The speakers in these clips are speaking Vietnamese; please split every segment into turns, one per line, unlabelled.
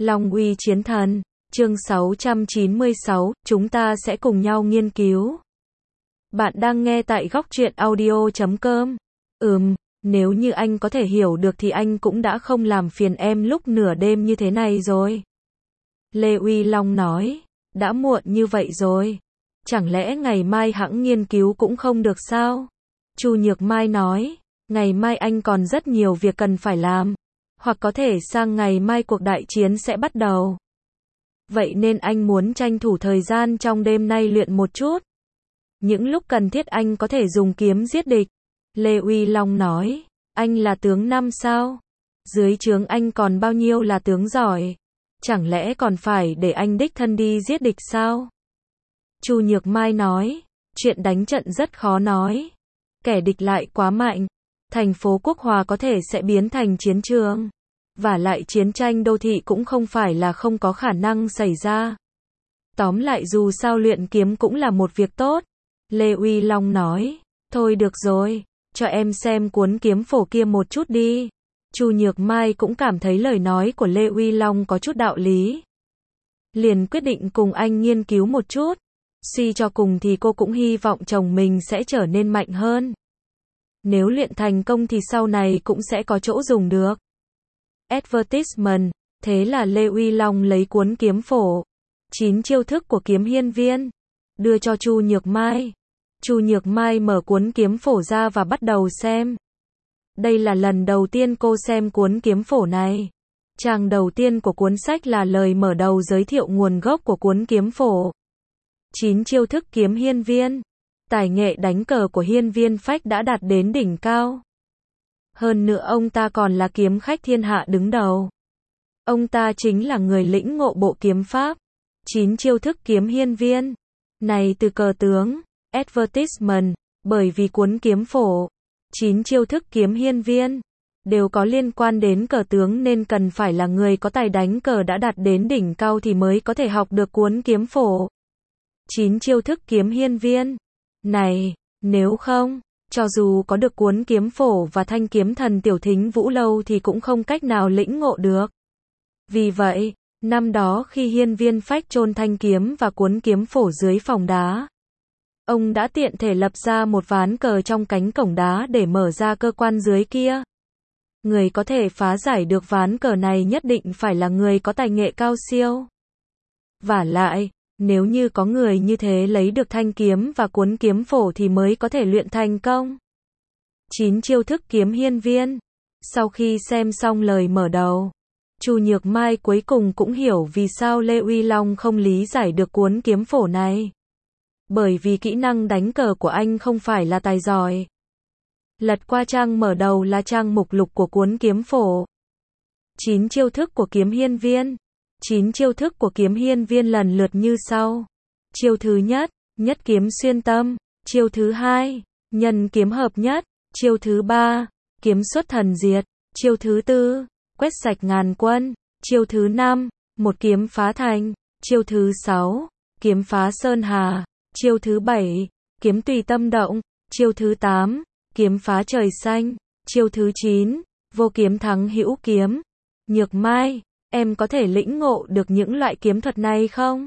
Long uy chiến thần, chương 696, chúng ta sẽ cùng nhau nghiên cứu. Bạn đang nghe tại góc truyện audio.com. Nếu như anh có thể hiểu được thì anh cũng đã không làm phiền em lúc nửa đêm như thế này rồi. Lê Uy Long nói, đã muộn như vậy rồi. Chẳng lẽ ngày mai hẵng nghiên cứu cũng không được sao? Chu Nhược Mai nói, ngày mai anh còn rất nhiều việc cần phải làm. Hoặc có thể sang ngày mai cuộc đại chiến sẽ bắt đầu. Vậy nên anh muốn tranh thủ thời gian trong đêm nay luyện một chút. Những lúc cần thiết anh có thể dùng kiếm giết địch. Lê Uy Long nói, anh là tướng năm sao? Dưới trướng anh còn bao nhiêu là tướng giỏi? Chẳng lẽ còn phải để anh đích thân đi giết địch sao? Chu Nhược Mai nói, chuyện đánh trận rất khó nói. Kẻ địch lại quá mạnh. Thành phố Quốc Hòa có thể sẽ biến thành chiến trường. Và lại chiến tranh đô thị cũng không phải là không có khả năng xảy ra. Tóm lại dù sao luyện kiếm cũng là một việc tốt. Lê Uy Long nói, thôi được rồi, cho em xem cuốn kiếm phổ kia một chút đi. Chu Nhược Mai cũng cảm thấy lời nói của Lê Uy Long có chút đạo lý. Liền quyết định cùng anh nghiên cứu một chút. Suy cho cùng thì cô cũng hy vọng chồng mình sẽ trở nên mạnh hơn. Nếu luyện thành công thì sau này cũng sẽ có chỗ dùng được. Advertisement, thế là Lê Uy Long lấy cuốn kiếm phổ, 9 chiêu thức của kiếm hiên viên, đưa cho Chu Nhược Mai. Chu Nhược Mai mở cuốn kiếm phổ ra và bắt đầu xem. Đây là lần đầu tiên cô xem cuốn kiếm phổ này. Trang đầu tiên của cuốn sách là lời mở đầu giới thiệu nguồn gốc của cuốn kiếm phổ. 9 chiêu thức kiếm hiên viên. Tài nghệ đánh cờ của hiên viên phách đã đạt đến đỉnh cao. Hơn nữa ông ta còn là kiếm khách thiên hạ đứng đầu. Ông ta chính là người lĩnh ngộ bộ kiếm pháp. 9 chiêu thức kiếm hiên viên. Này từ cờ tướng, advertisement, bởi vì cuốn kiếm phổ, 9 chiêu thức kiếm hiên viên, đều có liên quan đến cờ tướng nên cần phải là người có tài đánh cờ đã đạt đến đỉnh cao thì mới có thể học được cuốn kiếm phổ. 9 chiêu thức kiếm hiên viên. Này, nếu không, cho dù có được cuốn kiếm phổ và thanh kiếm thần Tiểu Thính Vũ Lâu thì cũng không cách nào lĩnh ngộ được. Vì vậy, năm đó khi hiên viên phách chôn thanh kiếm và cuốn kiếm phổ dưới phòng đá, ông đã tiện thể lập ra một ván cờ trong cánh cổng đá để mở ra cơ quan dưới kia. Người có thể phá giải được ván cờ này nhất định phải là người có tài nghệ cao siêu. Vả lại, nếu như có người như thế lấy được thanh kiếm và cuốn kiếm phổ thì mới có thể luyện thành công. 9 chiêu thức kiếm hiên viên. Sau khi xem xong lời mở đầu, Chu Nhược Mai cuối cùng cũng hiểu vì sao Lê Uy Long không lý giải được cuốn kiếm phổ này. Bởi vì kỹ năng đánh cờ của anh không phải là tài giỏi. Lật qua trang mở đầu là trang mục lục của cuốn kiếm phổ. 9 chiêu thức của kiếm hiên viên. 9 chiêu thức của kiếm hiên viên lần lượt như sau. Chiêu thứ nhất, nhất kiếm xuyên tâm. Chiêu thứ hai, nhân kiếm hợp nhất. Chiêu thứ ba, kiếm xuất thần diệt. Chiêu thứ tư, quét sạch ngàn quân. Chiêu thứ năm, một kiếm phá thành. Chiêu thứ sáu, kiếm phá sơn hà. Chiêu thứ bảy, kiếm tùy tâm động. Chiêu thứ tám, kiếm phá trời xanh. Chiêu thứ chín, vô kiếm thắng hữu kiếm. Nhược Mai, em có thể lĩnh ngộ được những loại kiếm thuật này không?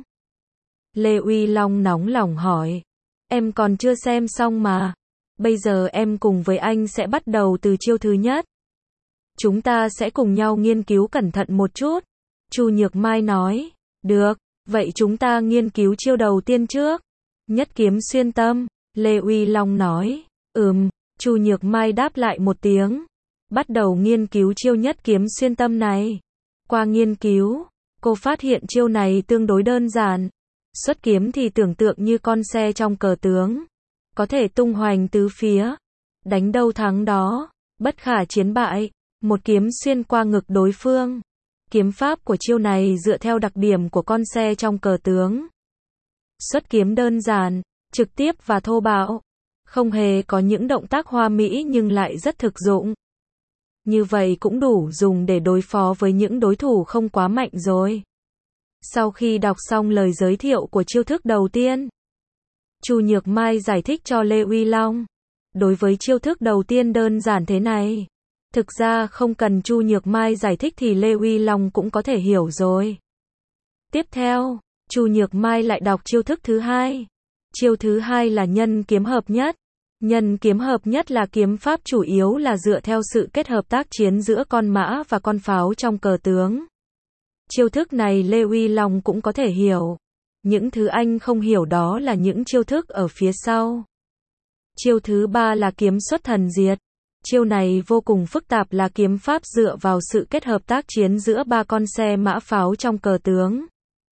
Lê Uy Long nóng lòng hỏi. Em còn chưa xem xong mà. Bây giờ em cùng với anh sẽ bắt đầu từ chiêu thứ nhất. Chúng ta sẽ cùng nhau nghiên cứu cẩn thận một chút. Chu Nhược Mai nói. Được, vậy chúng ta nghiên cứu chiêu đầu tiên trước. Nhất kiếm xuyên tâm. Lê Uy Long nói. Chu Nhược Mai đáp lại một tiếng. Bắt đầu nghiên cứu chiêu nhất kiếm xuyên tâm này. Qua nghiên cứu, cô phát hiện chiêu này tương đối đơn giản. Xuất kiếm thì tưởng tượng như con xe trong cờ tướng. Có thể tung hoành tứ phía. Đánh đâu thắng đó. Bất khả chiến bại. Một kiếm xuyên qua ngực đối phương. Kiếm pháp của chiêu này dựa theo đặc điểm của con xe trong cờ tướng. Xuất kiếm đơn giản, trực tiếp và thô bạo. Không hề có những động tác hoa mỹ nhưng lại rất thực dụng. Như vậy cũng đủ dùng để đối phó với những đối thủ không quá mạnh rồi. Sau khi đọc xong lời giới thiệu của chiêu thức đầu tiên, Chu Nhược Mai giải thích cho Lê Uy Long. Đối với chiêu thức đầu tiên đơn giản thế này, Thực ra không cần Chu Nhược Mai giải thích thì Lê Uy Long cũng có thể hiểu rồi. Tiếp theo, Chu Nhược Mai lại đọc chiêu thức thứ hai. Chiêu thứ hai là nhân kiếm hợp nhất. Nhân kiếm hợp nhất là kiếm pháp chủ yếu là dựa theo sự kết hợp tác chiến giữa con mã và con pháo trong cờ tướng. Chiêu thức này Lê Uy Long cũng có thể hiểu. Những thứ anh không hiểu đó là những chiêu thức ở phía sau. Chiêu thứ ba là kiếm xuất thần diệt. Chiêu này vô cùng phức tạp là kiếm pháp dựa vào sự kết hợp tác chiến giữa ba con xe mã pháo trong cờ tướng.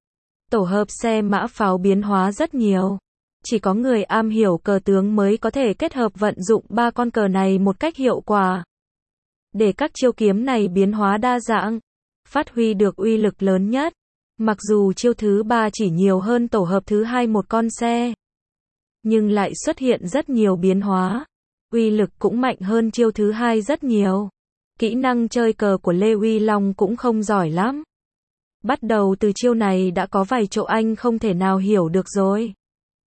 Tổ hợp xe mã pháo biến hóa rất nhiều. Chỉ có người am hiểu cờ tướng mới có thể kết hợp vận dụng ba con cờ này một cách hiệu quả. Để các chiêu kiếm này biến hóa đa dạng, phát huy được uy lực lớn nhất. Mặc dù chiêu thứ ba chỉ nhiều hơn tổ hợp thứ hai một con xe, nhưng lại xuất hiện rất nhiều biến hóa. Uy lực cũng mạnh hơn chiêu thứ hai rất nhiều. Kỹ năng chơi cờ của Lê Uy Long cũng không giỏi lắm. Bắt đầu từ chiêu này đã có vài chỗ anh không thể nào hiểu được rồi.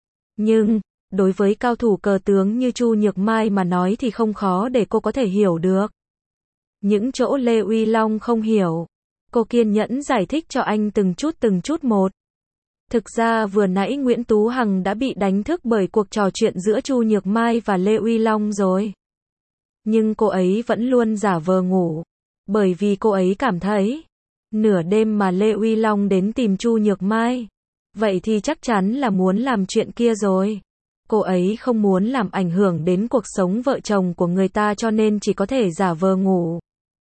Nhưng, đối với cao thủ cờ tướng như Chu Nhược Mai mà nói thì không khó để cô có thể hiểu được. Những chỗ Lê Uy Long không hiểu, cô kiên nhẫn giải thích cho anh từng chút một. Thực ra vừa nãy Nguyễn Tú Hằng đã bị đánh thức bởi cuộc trò chuyện giữa Chu Nhược Mai và Lê Uy Long rồi. Nhưng cô ấy vẫn luôn giả vờ ngủ, bởi vì cô ấy cảm thấy, nửa đêm mà Lê Uy Long đến tìm Chu Nhược Mai, vậy thì chắc chắn là muốn làm chuyện kia rồi. Cô ấy không muốn làm ảnh hưởng đến cuộc sống vợ chồng của người ta cho nên chỉ có thể giả vờ ngủ.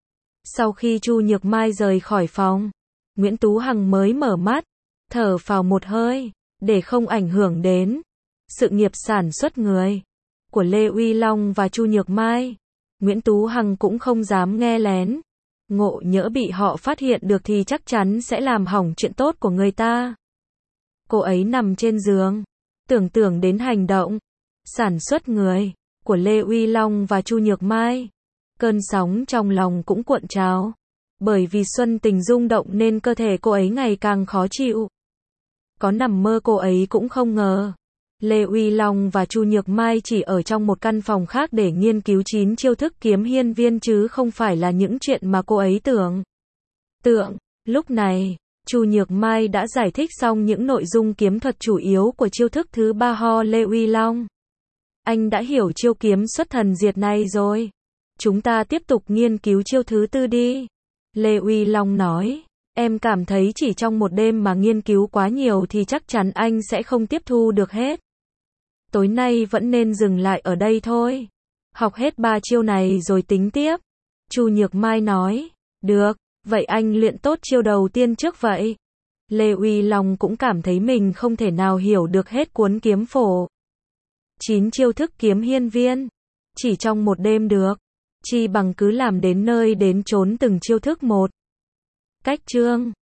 Sau khi Chu Nhược Mai rời khỏi phòng, Nguyễn Tú Hằng mới mở mắt, thở phào một hơi, để không ảnh hưởng đến sự nghiệp sản xuất người của Lê Uy Long và Chu Nhược Mai. Nguyễn Tú Hằng cũng không dám nghe lén, ngộ nhỡ bị họ phát hiện được thì chắc chắn sẽ làm hỏng chuyện tốt của người ta. Cô ấy nằm trên giường, tưởng tượng đến hành động sản xuất người của Lê Uy Long và Chu Nhược Mai. Cơn sóng trong lòng cũng cuộn trào. Bởi vì xuân tình rung động nên cơ thể cô ấy ngày càng khó chịu. Có nằm mơ cô ấy cũng không ngờ. Lê Uy Long và Chu Nhược Mai chỉ ở trong một căn phòng khác để nghiên cứu 9 chiêu thức kiếm hiên viên chứ không phải là những chuyện mà cô ấy tưởng. Lúc này, Chu Nhược Mai đã giải thích xong những nội dung kiếm thuật chủ yếu của chiêu thức thứ ba ho Lê Uy Long. Anh đã hiểu chiêu kiếm xuất thần diệt này rồi. Chúng ta tiếp tục nghiên cứu chiêu thứ tư đi. Lê Uy Long nói, em cảm thấy chỉ trong một đêm mà nghiên cứu quá nhiều thì chắc chắn anh sẽ không tiếp thu được hết. Tối nay vẫn nên dừng lại ở đây thôi. Học hết 3 chiêu này rồi tính tiếp. Chu Nhược Mai nói, được, vậy anh luyện tốt chiêu đầu tiên trước vậy. Lê Uy Long cũng cảm thấy mình không thể nào hiểu được hết cuốn kiếm phổ. 9 chiêu thức kiếm hiên viên, chỉ trong một đêm được. Chi bằng cứ làm đến nơi đến chốn từng chiêu thức một. Cách chương